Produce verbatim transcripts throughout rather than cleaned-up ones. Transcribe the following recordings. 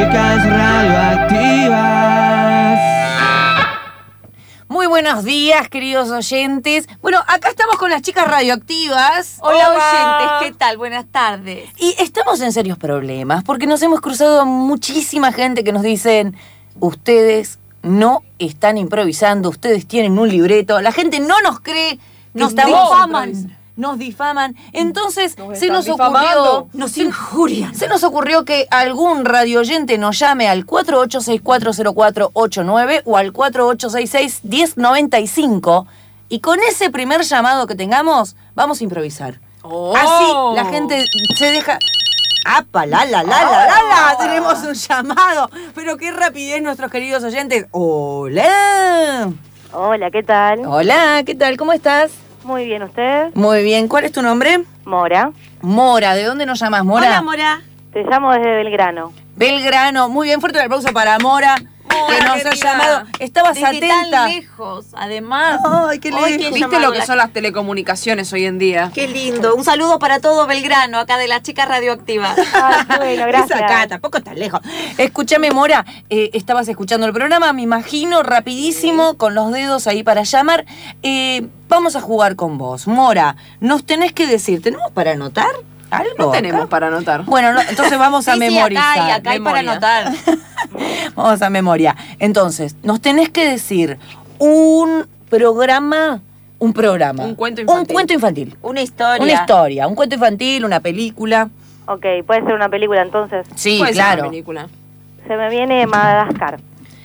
chicas radioactivas. Muy buenos días, queridos oyentes. Bueno, acá estamos con las chicas radioactivas. Hola, oyentes, ¿qué tal? Buenas tardes. Y estamos en serios problemas porque nos hemos cruzado muchísima gente que nos dicen: ustedes no están improvisando, ustedes tienen un libreto. La gente no nos cree, nos difaman. Nos difaman. Entonces nos se nos difamando. ocurrió, nos injurian. Se nos ocurrió que algún radioyente nos llame al cuatro ocho seis cuatro cero cuatro ocho nueve o al cuatro ocho seis seis uno cero nueve cinco, y con ese primer llamado que tengamos vamos a improvisar. Oh. Así la gente se deja. ¡Apa, la, la, la, la, la, la! Tenemos un llamado. Pero qué rapidez, nuestros queridos oyentes. ¡Hola! Hola, ¿qué tal? Hola, ¿qué tal? ¿Cómo estás? Muy bien, ¿usted? Muy bien. ¿Cuál es tu nombre? Mora. Mora. ¿De dónde nos llamas, Mora? Hola, Mora. Te llamo desde Belgrano. Belgrano. Muy bien, fuerte el aplauso para Mora, Mora, que nos querida. ha llamado. Estabas Desde atenta. tan lejos, además. Ay, qué Hoy lejos. que ¿Viste lo que son las telecomunicaciones hoy en día? Qué lindo. Un saludo para todo Belgrano, acá de las chicas radioactivas. Ay, bueno, gracias. Es acá, tampoco está lejos. Escúchame, Mora, eh, estabas escuchando el programa, me imagino, rapidísimo, con los dedos ahí para llamar. Eh, vamos a jugar con vos. Mora, nos tenés que decir, ¿tenemos para anotar algo? No acá? tenemos para anotar. Bueno, no, entonces vamos a Sí, sí, memorizar. acá y acá hay para Memoria. anotar. Vamos a memoria. Entonces, nos tenés que decir un programa, un programa. Un cuento infantil. Un cuento infantil. Una historia. Una historia, un cuento infantil, una película. Ok, puede ser una película entonces. Sí, Puede ser claro. una película. Se me viene Madagascar.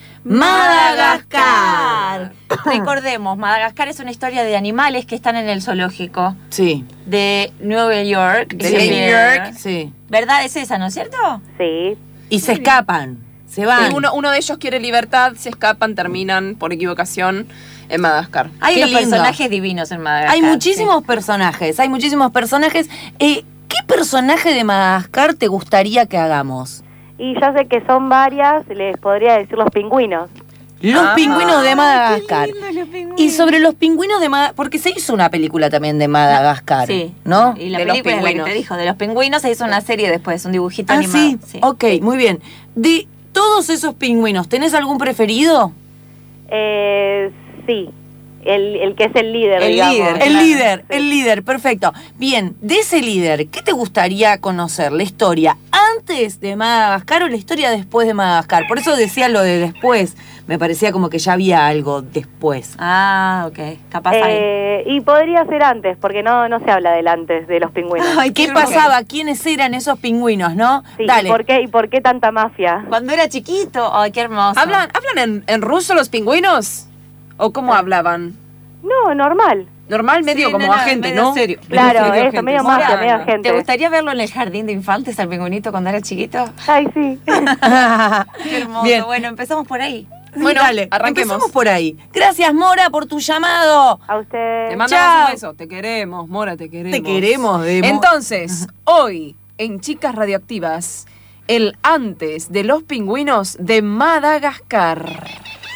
Madagascar. Recordemos, Madagascar es una historia de animales que están en el zoológico Sí. de Nueva York. De Sí. New York. Sí. ¿Verdad es esa, no es cierto? Sí. Y se escapan, se van. Sí, uno, uno de ellos quiere libertad, se escapan, terminan por equivocación en Madagascar. Hay Qué unos lindo. personajes divinos en Madagascar. Hay muchísimos personajes, hay muchísimos personajes. Eh, ¿Qué personaje de Madagascar te gustaría que hagamos? Y ya sé que son varias, les podría decir los pingüinos. Los Ah, pingüinos de Madagascar. Qué lindo, los pingüinos. Y sobre los pingüinos de Madagascar, porque se hizo una película también de Madagascar, Sí. ¿no? Y la De los película es la que pingüinos. te dijo, de los pingüinos se hizo una serie después, un dibujito Ah, animado. sí. Sí. Ok, muy bien. De todos esos pingüinos, ¿tenés algún preferido? Eh, sí, el, el que es el líder, El digamos. líder. El Claro, líder, sí. el líder, perfecto. Bien, de ese líder, ¿qué te gustaría conocer? ¿La historia antes de Madagascar o la historia después de Madagascar? Por eso decía lo de después. Me parecía como que ya había algo después. Ah, ok. Capaz ahí. Eh, y podría ser antes, porque no, no se habla del antes de los pingüinos. Ay, ¿qué pasaba? ¿Quiénes eran esos pingüinos, no? Sí, Dale. ¿y por qué, ¿y por qué tanta mafia? Cuando era chiquito. Ay, qué hermoso. ¿Hablan, ¿hablan en, en ruso los pingüinos? ¿O cómo hablaban? No, normal. Normal, medio Sí, como nena, agente, medio ¿no? serio. Claro, Medio eso, agente. medio Mora, mafia, medio no. agente. ¿Te gustaría verlo en el jardín de infantes al pingüinito cuando era chiquito? Ay, sí. Qué hermoso. Bien. Bueno, empezamos por ahí. Bueno, Dale, arranquemos. empezamos por ahí. Gracias, Mora, por tu llamado. A usted. Te mandamos Chao. un beso. Te queremos, Mora, te queremos. Te queremos, Demo. Entonces, hoy, en Chicas Radioactivas, el antes de los pingüinos de Madagascar.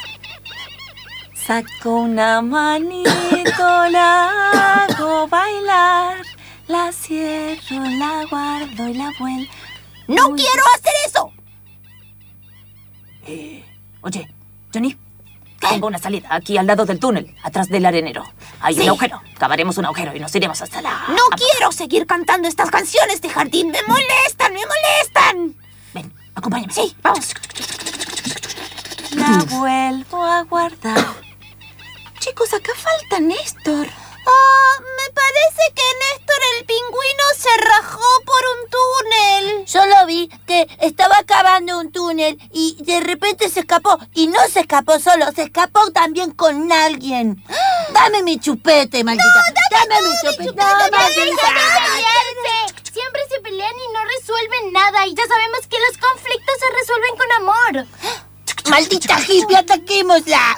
Saco una manito, la hago bailar, la cierro, la guardo y la vuelvo. ¡No Uy. quiero hacer eso! Eh, oye, Johnny, tengo una salida aquí al lado del túnel, atrás del arenero. Hay Sí. un agujero. Cavaremos un agujero y nos iremos hasta la... No quiero seguir cantando estas canciones de jardín. ¡Me molestan, me molestan! Ven, acompáñame. Sí, vamos. La vuelvo a guardar. Chicos, acá falta Néstor. Ah, me parece que Néstor el pingüino se rajó por un túnel. Yo lo vi, que estaba cavando un túnel y de repente se escapó. Y no se escapó solo, se escapó también con alguien. Dame mi chupete, maldita. No, dame, dame mi chupete. No, maldita. Siempre se pelean y no resuelven nada. Y ya sabemos que los conflictos se resuelven con amor. Maldita hippie, ataquémosla.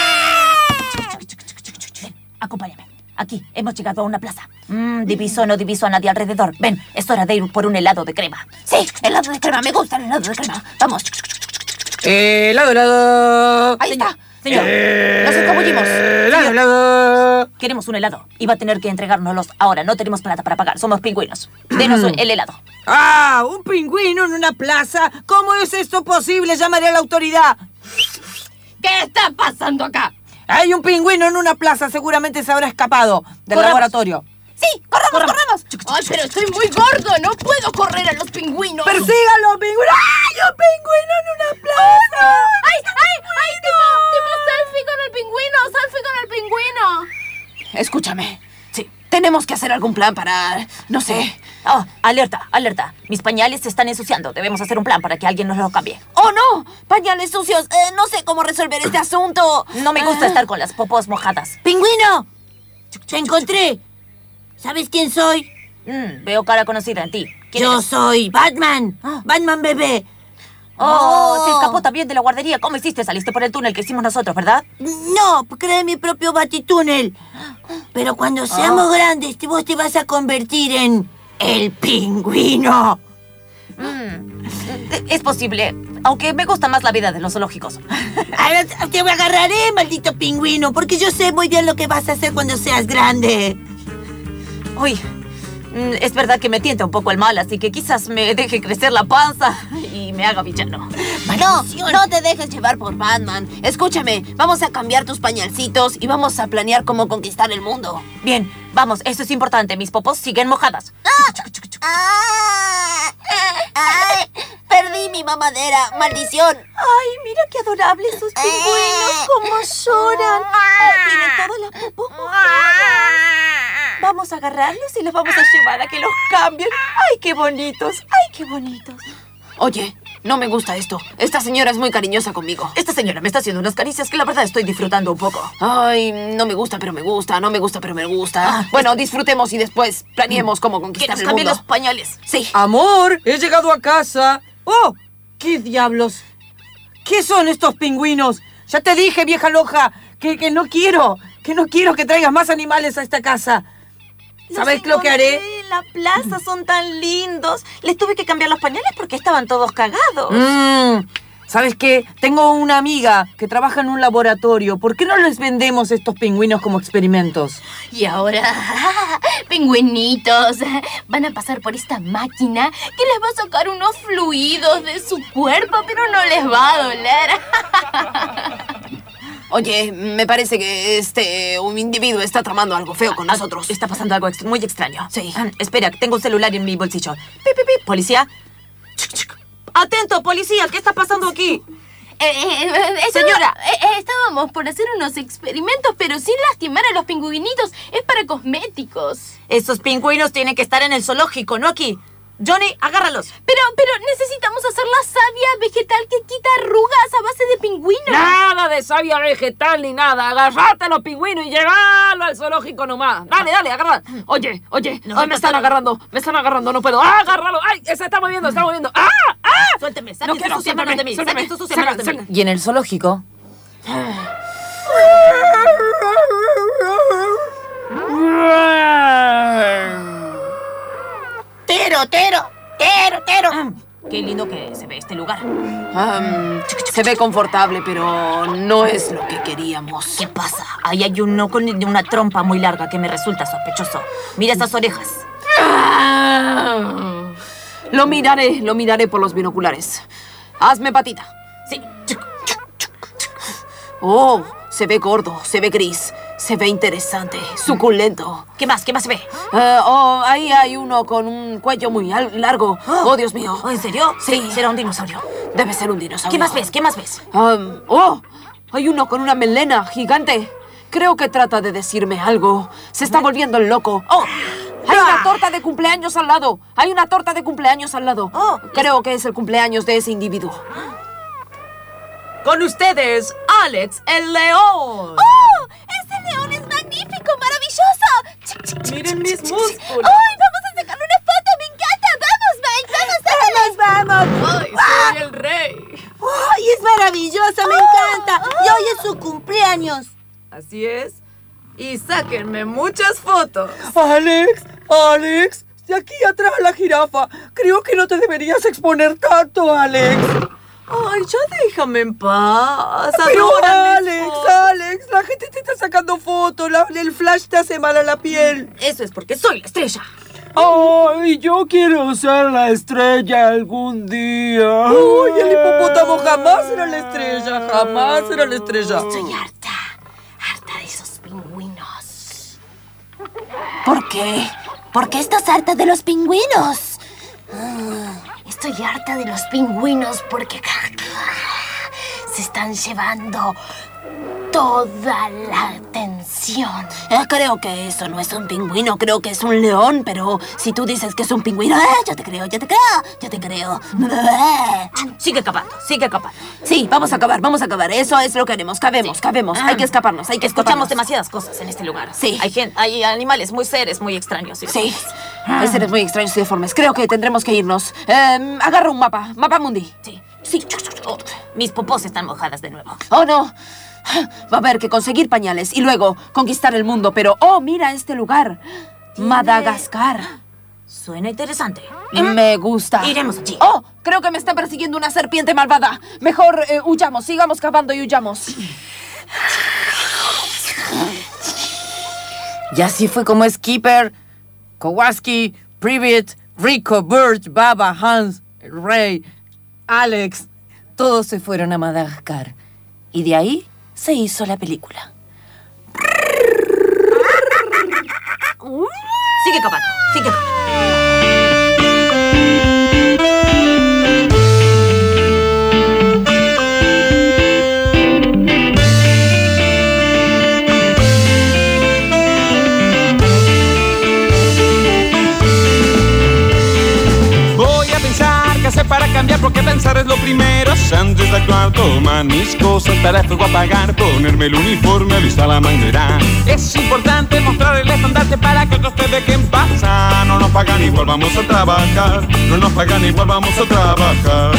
Ven, acompáñame. Aquí, hemos llegado a una plaza. Mmm, diviso, no diviso a nadie alrededor. Ven, es hora de ir por un helado de crema. Sí, helado de crema, me gusta el helado de crema. Vamos. Helado, helado. Ahí está. Señor, Eh, nos escabullimos. helado, helado. Queremos un helado y va a tener que entregárnoslos ahora. No tenemos plata para pagar. Somos pingüinos. Denos el helado. ¡Ah! ¿Un pingüino en una plaza? ¿Cómo es esto posible? Llamaré a la autoridad. ¿Qué está pasando acá? Hay un pingüino en una plaza. Seguramente se habrá escapado del Corramos. laboratorio. Sí, corramos, corramos. Ay, pero estoy muy gordo, no puedo correr a los pingüinos. ¡Persígalo, pingüino! ¡Ay, un pingüino en una plaza! ¡Ay, ay, ay! Tipo, tipo selfie con el pingüino, selfie con el pingüino. Escúchame. Sí, tenemos que hacer algún plan para... no sé... Oh, alerta, alerta. Mis pañales se están ensuciando. Debemos hacer un plan para que alguien nos los cambie. ¡Oh, no! Pañales sucios. Eh, no sé cómo resolver este asunto. No me gusta estar con las popos mojadas. ¡Pingüino! ¡Te encontré! ¿Sabes quién soy? Mm, veo cara conocida en ti. ¿Quién Yo eres? soy Batman. Batman bebé. Oh, se escapó también de la guardería. ¿Cómo hiciste? Saliste por el túnel que hicimos nosotros, ¿verdad? No, creé mi propio batitúnel. Pero cuando seamos grandes, te- vos te vas a convertir en el pingüino. Mm, es posible, aunque me gusta más la vida de los zoológicos. Ahora te agarraré, maldito pingüino, porque yo sé muy bien lo que vas a hacer cuando seas grande. Uy, mm, es verdad que me tienta un poco el mal, así que quizás me deje crecer la panza y me haga villano. No, no te dejes llevar por Batman. Escúchame, vamos a cambiar tus pañalcitos y vamos a planear cómo conquistar el mundo. Bien, vamos, eso es importante. Mis popos siguen mojadas. ¡Ah! ¡Ay! Perdí mi mamadera, maldición. Ay, mira qué adorables sus pingüinos, cómo lloran. Oh, tienen todas las popos mojadas. Vamos a agarrarlos y los vamos a llevar a que los cambien. Ay, qué bonitos, ay, qué bonitos. Oye, no me gusta esto. Esta señora es muy cariñosa conmigo. Esta señora me está haciendo unas caricias que la verdad estoy disfrutando un poco. Ay, no me gusta, pero me gusta. No me gusta, pero me gusta. Bueno, disfrutemos y después planeemos cómo Que conquistar nos el cambien mundo. los pañales. Sí. Amor, he llegado a casa. ¡Oh! ¿Qué diablos? ¿Qué son estos pingüinos? Ya te dije, vieja loja, que, que no quiero, que no quiero que traigas más animales a esta casa. ¿Sabes lo que haré? En la plaza son tan lindos. Les tuve que cambiar los pañales porque estaban todos cagados. Mm, ¿sabes qué? Tengo una amiga que trabaja en un laboratorio. ¿Por qué no les vendemos estos pingüinos como experimentos? Y ahora, pingüinitos, van a pasar por esta máquina que les va a sacar unos fluidos de su cuerpo, pero no les va a doler. Oye, me parece que este un individuo está tramando algo feo con nosotros. Está pasando algo ex- muy extraño. Sí. Ah, espera, tengo un celular en mi bolsillo. Pi, pi, pi. Policía. Atento, policía, ¿qué está pasando aquí? Eh, eh, eh, estaba- Señora. eh, eh, estábamos por hacer unos experimentos, pero sin lastimar a los pingüinitos. Es para cosméticos. Esos pingüinos tienen que estar en el zoológico, no aquí. Johnny, agárralos. Pero, pero necesitamos hacer la savia vegetal que quita arrugas a base de pingüino. Nada de savia vegetal ni nada. Agarrate a los pingüinos y llegalo al zoológico nomás. Dale, dale, agarra. Oye, oye, ay, me están agarrando, me están agarrando, no puedo. ¡Ah, agárralo! ¡Ay, se está moviendo, está moviendo! ¡Ah, ah! Suélteme, No saquen quiero, sus sucias manos de mí. suéltame, Saquen sus sucias suéltame, manos de mí. suéltame. Y en el zoológico. Tero, tero, tero, tero. Qué lindo que se ve este lugar. Am, se ve confortable, pero no es lo que queríamos. ¿Qué pasa? Ahí hay uno con una trompa muy larga que me resulta sospechoso. Mira esas orejas. Ah, Lo miraré, lo miraré por los binoculares. Hazme patita. Sí. Oh, se ve gordo, se ve gris, se ve interesante, suculento. ¿Qué más? ¿Qué más se ve? Ah, oh, ahí hay uno con un cuello muy al- largo. Oh, Dios mío. ¿Oh, ¿En serio? Sí. Será un dinosaurio. Debe ser un dinosaurio. ¿Qué más ves? ¿Qué más ves? Am, oh, hay uno con una melena gigante. Creo que trata de decirme algo. Se está volviendo loco. ¡Oh! Hay una torta de cumpleaños al lado. Hay una torta de cumpleaños al lado. Oh. Creo que es el cumpleaños de ese individuo. Con ustedes, Alex el león. ¡Oh! ¡Ese león es magnífico, maravilloso! Chic, chic, chic, Miren chic, mis chic, chic. músculos. ¡Ay, vamos a sacarle una foto! ¡Me encanta! ¡Vamos, Mike! ¡Vamos, ¡Vamos! Ay, soy el rey. ¡Ay, es maravillosa! ¡Me encanta! Y hoy es su cumpleaños. Así es. Y sáquenme muchas fotos. Alex, Alex, de aquí atrás la jirafa. Creo que no te deberías exponer tanto, Alex. Ay, ya déjame en paz. Pero Adora Alex, mis fotos. Alex, la gente te está sacando fotos, la- el flash te hace mal a la piel. Eso es porque soy la estrella. ¡Ay, yo quiero ser la estrella algún día! Uy, el hipopótamo jamás será la estrella, jamás será la estrella. Estoy harta, harta de esos pingüinos. ¿Por qué? ¿Por qué estás harta de los pingüinos? Ah, estoy harta de los pingüinos porque se están llevando toda la atención. Eh, creo que eso no es un pingüino, creo que es un león, pero si tú dices que es un pingüino, eh, yo te creo, yo te creo, yo te creo. Sigue cavando, sigue cavando. Sí, vamos a cavar, vamos a cavar. Eso es lo que haremos. Cavemos, cavemos. Hay que escaparnos, hay que Escuchamos escaparnos. demasiadas cosas en este lugar. Sí. Hay gente, hay animales muy seres, muy extraños. Sí. Hay seres muy extraños y deformes. Creo que tendremos que irnos. Eh, agarra un mapa. Mapa mundi. Sí. Sí. Oh, mis popós están mojadas de nuevo. Oh, no. Va a haber que conseguir pañales y luego conquistar el mundo. Pero, oh, mira este lugar. Madagascar. Suena interesante. Me gusta. Iremos allí. Oh, creo que me está persiguiendo una serpiente malvada. Mejor eh, huyamos, sigamos cavando y huyamos. Y así fue como Skipper, Kowalski, Privet, Rico, Bert, Baba, Hans, Ray, Alex, todos se fueron a Madagascar. Y de ahí se hizo la película. Sigue cavando, sigue cavando. Voy a pensar qué hacer para cambiar, porque pensar es lo primero. Antes de actuar, tomar mis cosas, para fuego apagar, ponerme el uniforme, alistar la manguera. Es importante mostrar el estandarte para que otros te dejen pasar. No nos pagan, igual vamos a trabajar. No nos pagan, igual vamos a trabajar.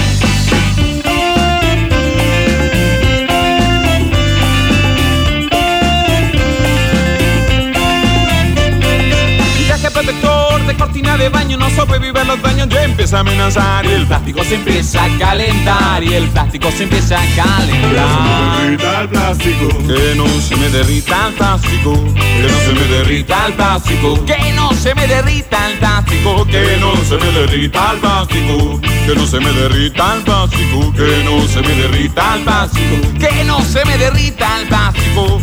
Traje protector de cortina de baño, no sobrevive a los daños, ya empieza a amenazar. Y el plástico se empieza a calentar, y el plástico se empieza a calentar. Que no se me derrita el plástico, que no se me derrita el plástico, que no se me derrita el plástico, que no se me derrita el plástico, que no se me derrita el plástico, que no se me derrita el plástico, que no se me derrita el plástico.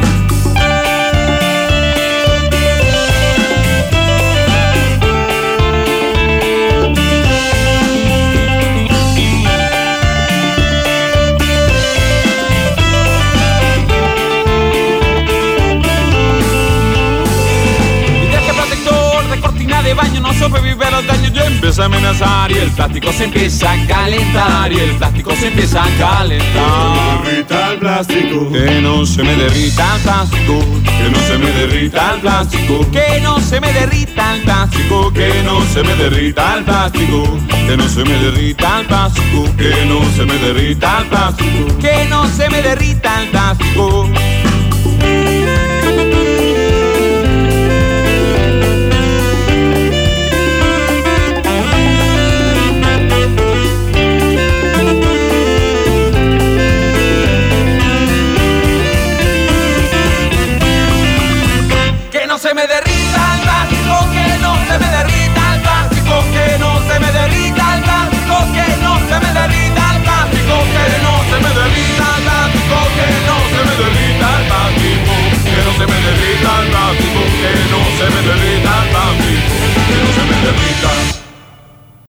De baño no sobrevive a los daños, ya empieza a amenazar y el plástico se empieza a calentar, y el plástico se empieza a calentar. Que no se me derrita el plástico, que no se me derrita el plástico, que no se me derrita el plástico, que no se me derrita el plástico, que no se me derrita el plástico, que no se me derrita el plástico, que no se me derrita el plástico. Que no se me derrita.